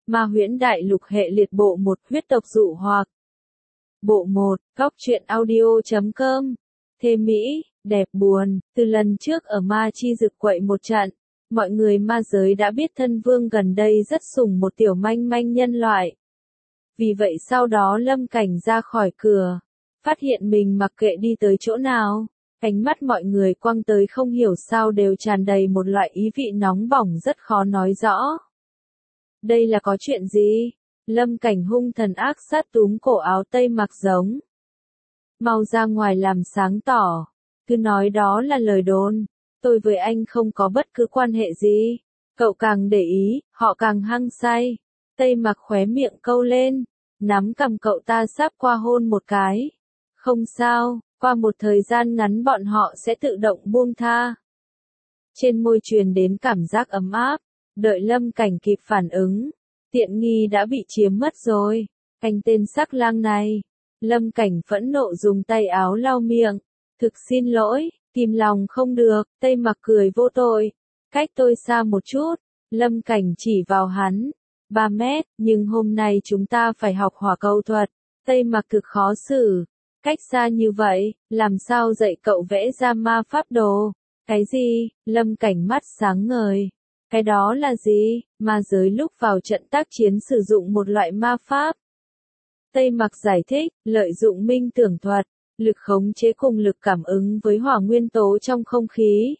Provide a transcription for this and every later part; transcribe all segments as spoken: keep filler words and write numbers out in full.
Ma huyễn đại lục hệ liệt bộ một huyết tộc dụ hoặc. Bộ một, góc truyện audio chấm com. Thê Mỹ, đẹp buồn, từ lần trước ở ma chi rực quậy một trận, mọi người ma giới đã biết thân vương gần đây rất sủng một tiểu manh manh nhân loại. Vì vậy sau đó Lâm Cảnh ra khỏi cửa, phát hiện mình mặc kệ đi tới chỗ nào, ánh mắt mọi người quăng tới không hiểu sao đều tràn đầy một loại ý vị nóng bỏng rất khó nói rõ. Đây là có chuyện gì? Lâm Cảnh hung thần ác sát túm cổ áo tây mặc giống. Mau ra ngoài làm sáng tỏ, cứ nói đó là lời đồn, tôi với anh không có bất cứ quan hệ gì. Cậu càng để ý, họ càng hăng say. Tây mặc khóe miệng câu lên, nắm cầm cậu ta sắp qua hôn một cái. Không sao, qua một thời gian ngắn bọn họ sẽ tự động buông tha. Trên môi truyền đến cảm giác ấm áp, đợi Lâm Cảnh kịp phản ứng, tiện nghi đã bị chiếm mất rồi. Anh tên sắc lang này. Lâm Cảnh phẫn nộ dùng tay áo lau miệng. Thực xin lỗi, kìm lòng không được. Tây mặc cười vô tội. Cách tôi xa một chút. Lâm Cảnh chỉ vào hắn. Ba mét, nhưng hôm nay chúng ta phải học hỏa cầu thuật. Tây mặc cực khó xử. Cách xa như vậy, làm sao dạy cậu vẽ ra ma pháp đồ? Cái gì? Lâm Cảnh mắt sáng ngời. Cái đó là gì? Ma giới lúc vào trận tác chiến sử dụng một loại ma pháp. Tây mặc giải thích, lợi dụng minh tưởng thuật, lực khống chế cùng lực cảm ứng với hỏa nguyên tố trong không khí.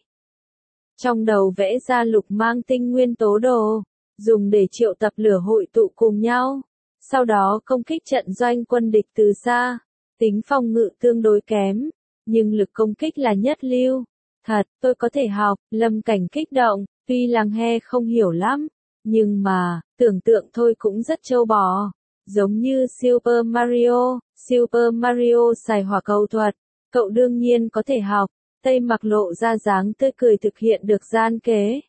Trong đầu vẽ ra lục mang tinh nguyên tố đồ, dùng để triệu tập lửa hội tụ cùng nhau. Sau đó công kích trận doanh quân địch từ xa. Tính phòng ngự tương đối kém, nhưng lực công kích là nhất lưu. Thật, tôi có thể học. Lâm Cảnh kích động, tuy làng he không hiểu lắm, nhưng mà, tưởng tượng thôi cũng rất trâu bò. Giống như Super Mario, Super Mario xài hỏa cầu thuật, cậu đương nhiên có thể học. Tây mặc lộ ra dáng tươi cười thực hiện được gian kế.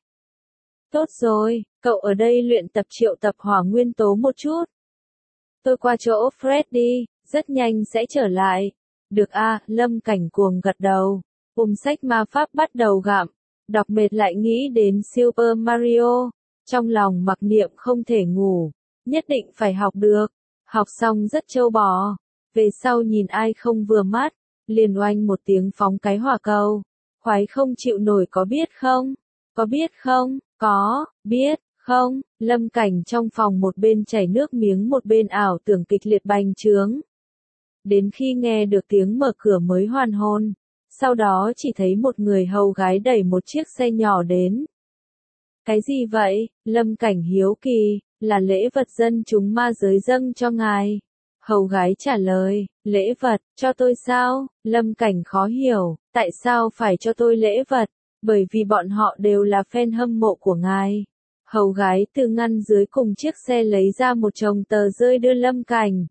Tốt rồi, cậu ở đây luyện tập triệu tập hỏa nguyên tố một chút. Tôi qua chỗ Fred đi, rất nhanh sẽ trở lại. Được a, à, Lâm Cảnh cuồng gật đầu. Ôm sách ma pháp bắt đầu gặm, đọc mệt lại nghĩ đến Super Mario. Trong lòng mặc niệm không thể ngủ, nhất định phải học được. Học xong rất trâu bò. Về sau nhìn ai không vừa mắt, liền oanh một tiếng phóng cái hỏa cầu. Khoái không chịu nổi có biết không? Có biết không? Có, biết, không? Lâm Cảnh trong phòng một bên chảy nước miếng một bên ảo tưởng kịch liệt bành trướng. Đến khi nghe được tiếng mở cửa mới hoàn hồn. Sau đó chỉ thấy một người hầu gái đẩy một chiếc xe nhỏ đến. Cái gì vậy? Lâm Cảnh hiếu kỳ, là lễ vật dân chúng ma giới dâng cho ngài. Hầu gái trả lời, lễ vật, cho tôi sao? Lâm Cảnh khó hiểu, tại sao phải cho tôi lễ vật? Bởi vì bọn họ đều là fan hâm mộ của ngài. Hầu gái từ ngăn dưới cùng chiếc xe lấy ra một chồng tờ rơi đưa Lâm Cảnh.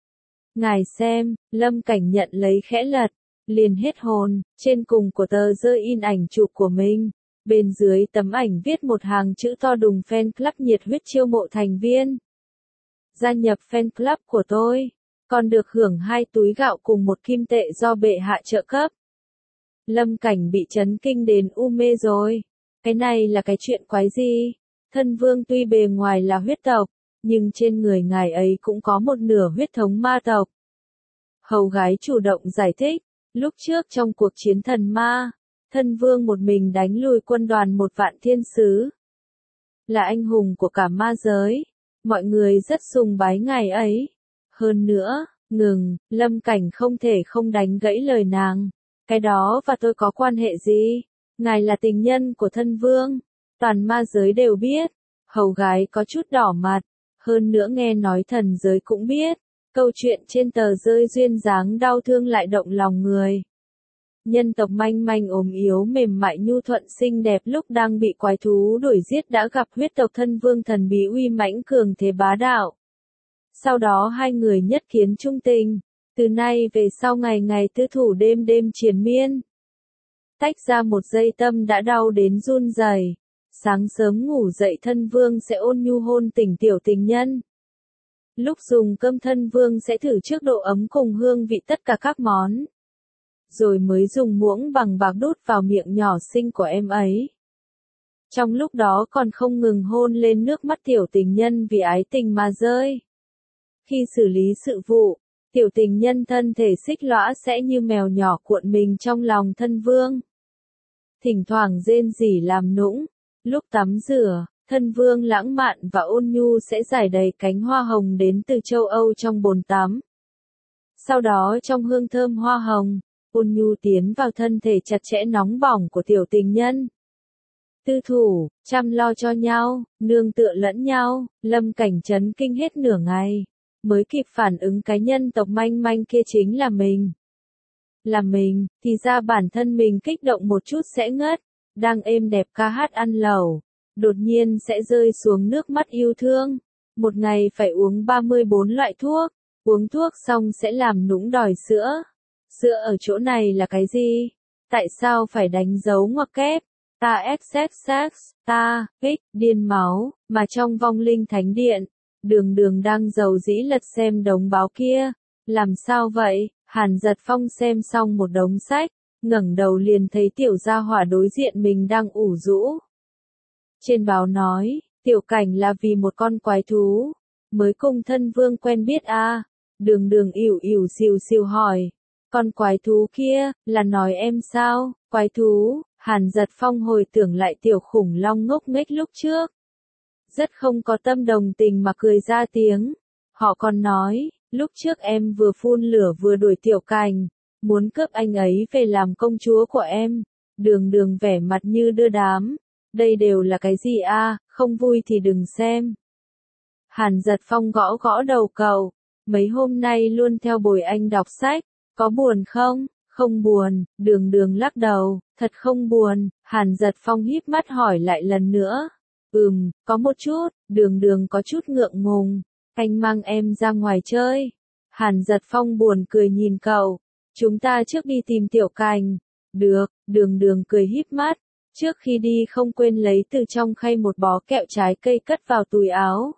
Ngài xem, Lâm Cảnh nhận lấy khẽ lật, liền hết hồn, trên cùng của tờ rơi in ảnh chụp của mình. Bên dưới tấm ảnh viết một hàng chữ to đùng fan club nhiệt huyết chiêu mộ thành viên. Gia nhập fan club của tôi, còn được hưởng hai túi gạo cùng một kim tệ do bệ hạ trợ cấp. Lâm Cảnh bị chấn kinh đến u mê rồi. Cái này là cái chuyện quái gì? Thân vương tuy bề ngoài là huyết tộc, nhưng trên người ngài ấy cũng có một nửa huyết thống ma tộc. Hầu gái chủ động giải thích, lúc trước trong cuộc chiến thần ma, thân vương một mình đánh lùi quân đoàn một vạn thiên sứ. Là anh hùng của cả ma giới, mọi người rất sùng bái ngài ấy. Hơn nữa, ngừng, Lâm Cảnh không thể không đánh gãy lời nàng. Cái đó và tôi có quan hệ gì? Ngài là tình nhân của thân vương, toàn ma giới đều biết. Hầu gái có chút đỏ mặt, hơn nữa nghe nói thần giới cũng biết. Câu chuyện trên tờ rơi duyên dáng đau thương lại động lòng người. Nhân tộc manh manh ốm yếu mềm mại nhu thuận xinh đẹp lúc đang bị quái thú đuổi giết đã gặp huyết tộc thân vương thần bí uy mãnh cường thế bá đạo. Sau đó hai người nhất kiến trung tình, từ nay về sau ngày ngày tư thủ đêm đêm triền miên. Tách ra một giây tâm đã đau đến run rẩy. Sáng sớm ngủ dậy thân vương sẽ ôn nhu hôn tỉnh tiểu tình nhân. Lúc dùng cơm thân vương sẽ thử trước độ ấm cùng hương vị tất cả các món. Rồi mới dùng muỗng bằng bạc đút vào miệng nhỏ xinh của em ấy. Trong lúc đó còn không ngừng hôn lên nước mắt tiểu tình nhân vì ái tình mà rơi. Khi xử lý sự vụ, tiểu tình nhân thân thể xích lõa sẽ như mèo nhỏ cuộn mình trong lòng thân vương. Thỉnh thoảng rên rỉ làm nũng, lúc tắm rửa, thân vương lãng mạn và ôn nhu sẽ rải đầy cánh hoa hồng đến từ châu Âu trong bồn tắm. Sau đó trong hương thơm hoa hồng, ôn nhu tiến vào thân thể chặt chẽ nóng bỏng của tiểu tình nhân. Tư thủ, chăm lo cho nhau, nương tựa lẫn nhau, Lâm Cảnh chấn kinh hết nửa ngày, mới kịp phản ứng cái nhân tộc manh manh kia chính là mình. Là mình, thì ra bản thân mình kích động một chút sẽ ngất, đang êm đẹp ca hát ăn lẩu, đột nhiên sẽ rơi xuống nước mắt yêu thương. Một ngày phải uống ba mươi bốn loại thuốc, uống thuốc xong sẽ làm nũng đòi sữa. Sữa ở chỗ này là cái gì? Tại sao phải đánh dấu ngoặc kép? Ta xxx, ta, kích, điên máu, mà trong vong linh thánh điện, đường đường đang giàu dĩ lật xem đống báo kia. Làm sao vậy? Hàn Giật Phong xem xong một đống sách, ngẩng đầu liền thấy tiểu gia hỏa đối diện mình đang ủ rũ. Trên báo nói, tiểu cảnh là vì một con quái thú, mới cùng thân vương quen biết a. À? Đường đường ỉu ỉu xìu xìu hỏi, con quái thú kia, là nói em sao? Quái thú? Hàn Giật Phong hồi tưởng lại tiểu khủng long ngốc nghếch lúc trước. Rất không có tâm đồng tình mà cười ra tiếng. Họ còn nói, lúc trước em vừa phun lửa vừa đuổi tiểu cảnh, muốn cướp anh ấy về làm công chúa của em. Đường đường vẻ mặt như đưa đám. Đây đều là cái gì a? À? Không vui thì đừng xem. Hàn Giật Phong gõ gõ đầu cậu. Mấy hôm nay luôn theo bồi anh đọc sách. Có buồn không? Không buồn, đường đường lắc đầu, thật không buồn. Hàn Giật Phong híp mắt hỏi lại lần nữa. Ừm, có một chút, đường đường có chút ngượng ngùng. Anh mang em ra ngoài chơi. Hàn Giật Phong buồn cười nhìn cậu. Chúng ta trước đi tìm tiểu cảnh. Được, đường đường cười híp mắt. Trước khi đi không quên lấy từ trong khay một bó kẹo trái cây cất vào túi áo.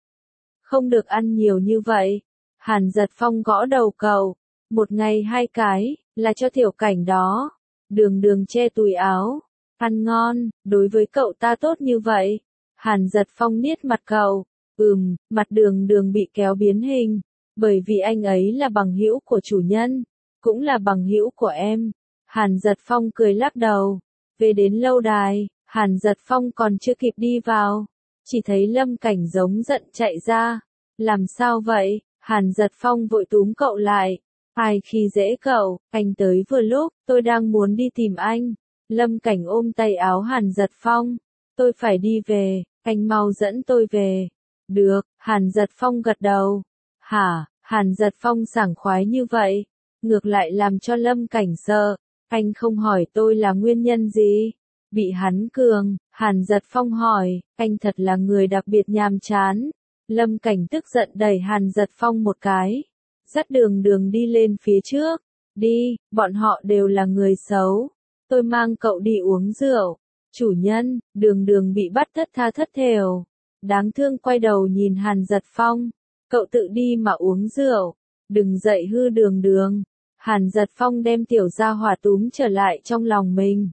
Không được ăn nhiều như vậy. Hàn Giật Phong gõ đầu cậu. Một ngày hai cái, là cho tiểu cảnh đó. Đường đường che túi áo. Ăn ngon, đối với cậu ta tốt như vậy. Hàn Giật Phong niết mặt cậu. Ừm, mặt đường đường bị kéo biến hình. Bởi vì anh ấy là bằng hữu của chủ nhân. Cũng là bằng hữu của em. Hàn Giật Phong cười lắc đầu. Về đến lâu đài, Hàn Giật Phong còn chưa kịp đi vào. Chỉ thấy Lâm Cảnh giống giận chạy ra. Làm sao vậy? Hàn Giật Phong vội túm cậu lại. Ai khi dễ cậu, anh tới vừa lúc, tôi đang muốn đi tìm anh. Lâm Cảnh ôm tay áo Hàn Giật Phong. Tôi phải đi về, anh mau dẫn tôi về. Được, Hàn Giật Phong gật đầu. Hả, Hàn Giật Phong sảng khoái như vậy. Ngược lại làm cho Lâm Cảnh sợ. Anh không hỏi tôi là nguyên nhân gì? Bị hắn cường, Hàn Giật Phong hỏi, anh thật là người đặc biệt nhàm chán. Lâm Cảnh tức giận đẩy Hàn Giật Phong một cái. Dắt đường đường đi lên phía trước. Đi, bọn họ đều là người xấu. Tôi mang cậu đi uống rượu. Chủ nhân, đường đường bị bắt thất tha thất thểu. Đáng thương quay đầu nhìn Hàn Giật Phong. Cậu tự đi mà uống rượu. Đừng dậy hư đường đường. Hàn Giật Phong đem tiểu gia hỏa túm trở lại trong lòng mình.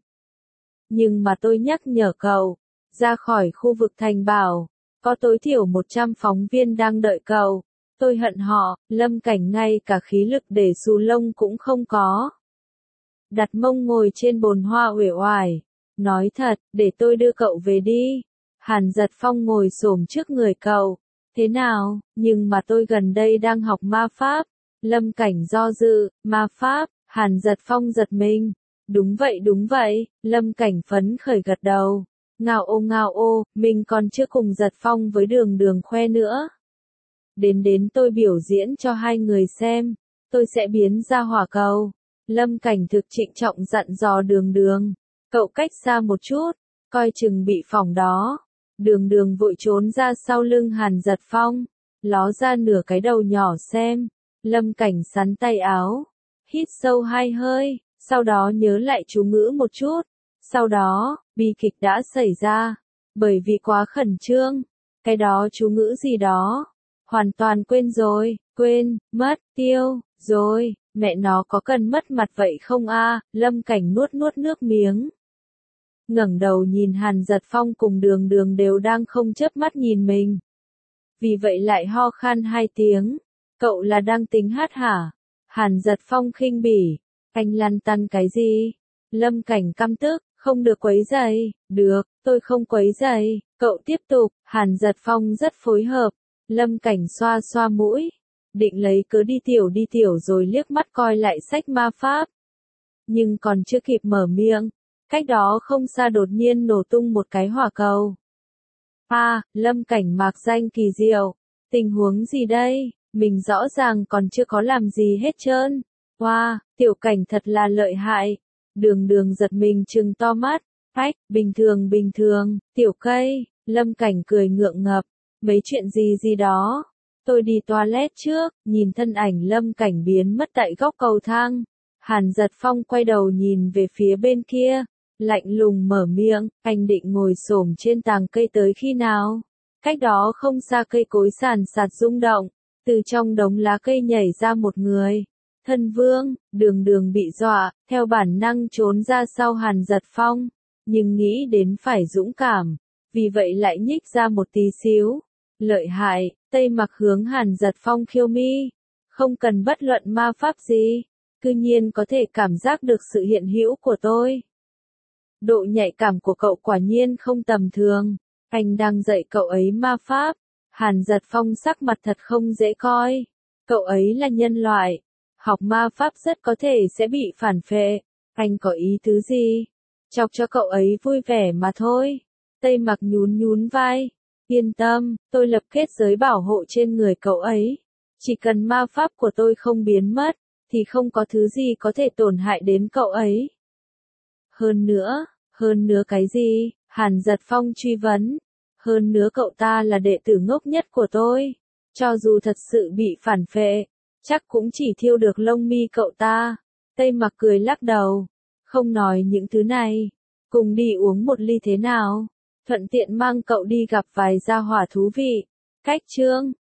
Nhưng mà tôi nhắc nhở cậu. Ra khỏi khu vực thành bảo. Có tối thiểu một trăm phóng viên đang đợi cậu. Tôi hận họ, Lâm Cảnh ngay cả khí lực để xù lông cũng không có. Đặt mông ngồi trên bồn hoa uể oải. Nói thật, để tôi đưa cậu về đi. Hàn Giật Phong ngồi xổm trước người cậu. Thế nào, nhưng mà tôi gần đây đang học ma pháp. Lâm Cảnh do dự, ma pháp, Hàn Giật Phong giật mình. Đúng vậy đúng vậy, Lâm Cảnh phấn khởi gật đầu. Ngao ô ngao ô, mình còn chưa cùng Giật Phong với đường đường khoe nữa. Đến đến tôi biểu diễn cho hai người xem, tôi sẽ biến ra hỏa cầu. Lâm Cảnh thực trịnh trọng dặn dò đường đường. Cậu cách xa một chút, coi chừng bị phỏng đó. Đường đường vội trốn ra sau lưng Hàn Giật Phong, ló ra nửa cái đầu nhỏ xem. Lâm Cảnh sắn tay áo, hít sâu hai hơi, sau đó nhớ lại chú ngữ một chút. Sau đó, bi kịch đã xảy ra, bởi vì quá khẩn trương. Cái đó chú ngữ gì đó, hoàn toàn quên rồi, quên, mất, tiêu, rồi, mẹ nó có cần mất mặt vậy không a? Lâm Cảnh nuốt nuốt nước miếng. ngẩng đầu nhìn Hàn Giật Phong cùng Đường Đường đều đang không chớp mắt nhìn mình. Vì vậy lại ho khan hai tiếng. Cậu là đang tính hát hả? Hàn Giật Phong khinh bỉ. Anh lăn tăn cái gì? Lâm Cảnh căm tức, không được quấy rầy. Được, tôi không quấy rầy. Cậu tiếp tục. Hàn Giật Phong rất phối hợp. Lâm Cảnh xoa xoa mũi. Định lấy cớ đi tiểu đi tiểu rồi liếc mắt coi lại sách ma pháp. Nhưng còn chưa kịp mở miệng. Cách đó không xa đột nhiên nổ tung một cái hỏa cầu. À, Lâm Cảnh mạc danh kỳ diệu. Tình huống gì đây? Mình rõ ràng còn chưa có làm gì hết trơn. Wow, Tiểu Cảnh thật là lợi hại. Đường Đường giật mình trừng to mắt. Ách, bình thường bình thường, Tiểu Cây. Lâm Cảnh cười ngượng ngập. Mấy chuyện gì gì đó. Tôi đi toilet trước, nhìn thân ảnh Lâm Cảnh biến mất tại góc cầu thang. Hàn Giật Phong quay đầu nhìn về phía bên kia. Lạnh lùng mở miệng, anh định ngồi xổm trên tàng cây tới khi nào? Cách đó không xa cây cối sàn sạt rung động, từ trong đống lá cây nhảy ra một người. Thân Vương, Đường Đường bị dọa, theo bản năng trốn ra sau Hàn Giật Phong, nhưng nghĩ đến phải dũng cảm, vì vậy lại nhích ra một tí xíu. Lợi hại, Tây Mặc hướng Hàn Giật Phong khiêu mi, không cần bất luận ma pháp gì, cư nhiên có thể cảm giác được sự hiện hữu của tôi. Độ nhạy cảm của cậu quả nhiên không tầm thường. Anh đang dạy cậu ấy ma pháp. Hàn Giật Phong sắc mặt thật không dễ coi. Cậu ấy là nhân loại. Học ma pháp rất có thể sẽ bị phản phệ. Anh có ý tứ gì? Chọc cho cậu ấy vui vẻ mà thôi. Tây Mặc nhún nhún vai. Yên tâm, tôi lập kết giới bảo hộ trên người cậu ấy. Chỉ cần ma pháp của tôi không biến mất, thì không có thứ gì có thể tổn hại đến cậu ấy. Hơn nữa, hơn nữa cái gì? Hàn Giật Phong truy vấn. Hơn nữa cậu ta là đệ tử ngốc nhất của tôi. Cho dù thật sự bị phản phệ, chắc cũng chỉ thiêu được lông mi cậu ta. Tây Mặc cười lắc đầu. Không nói những thứ này. Cùng đi uống một ly thế nào? Thuận tiện mang cậu đi gặp vài gia hỏa thú vị. Cách chương.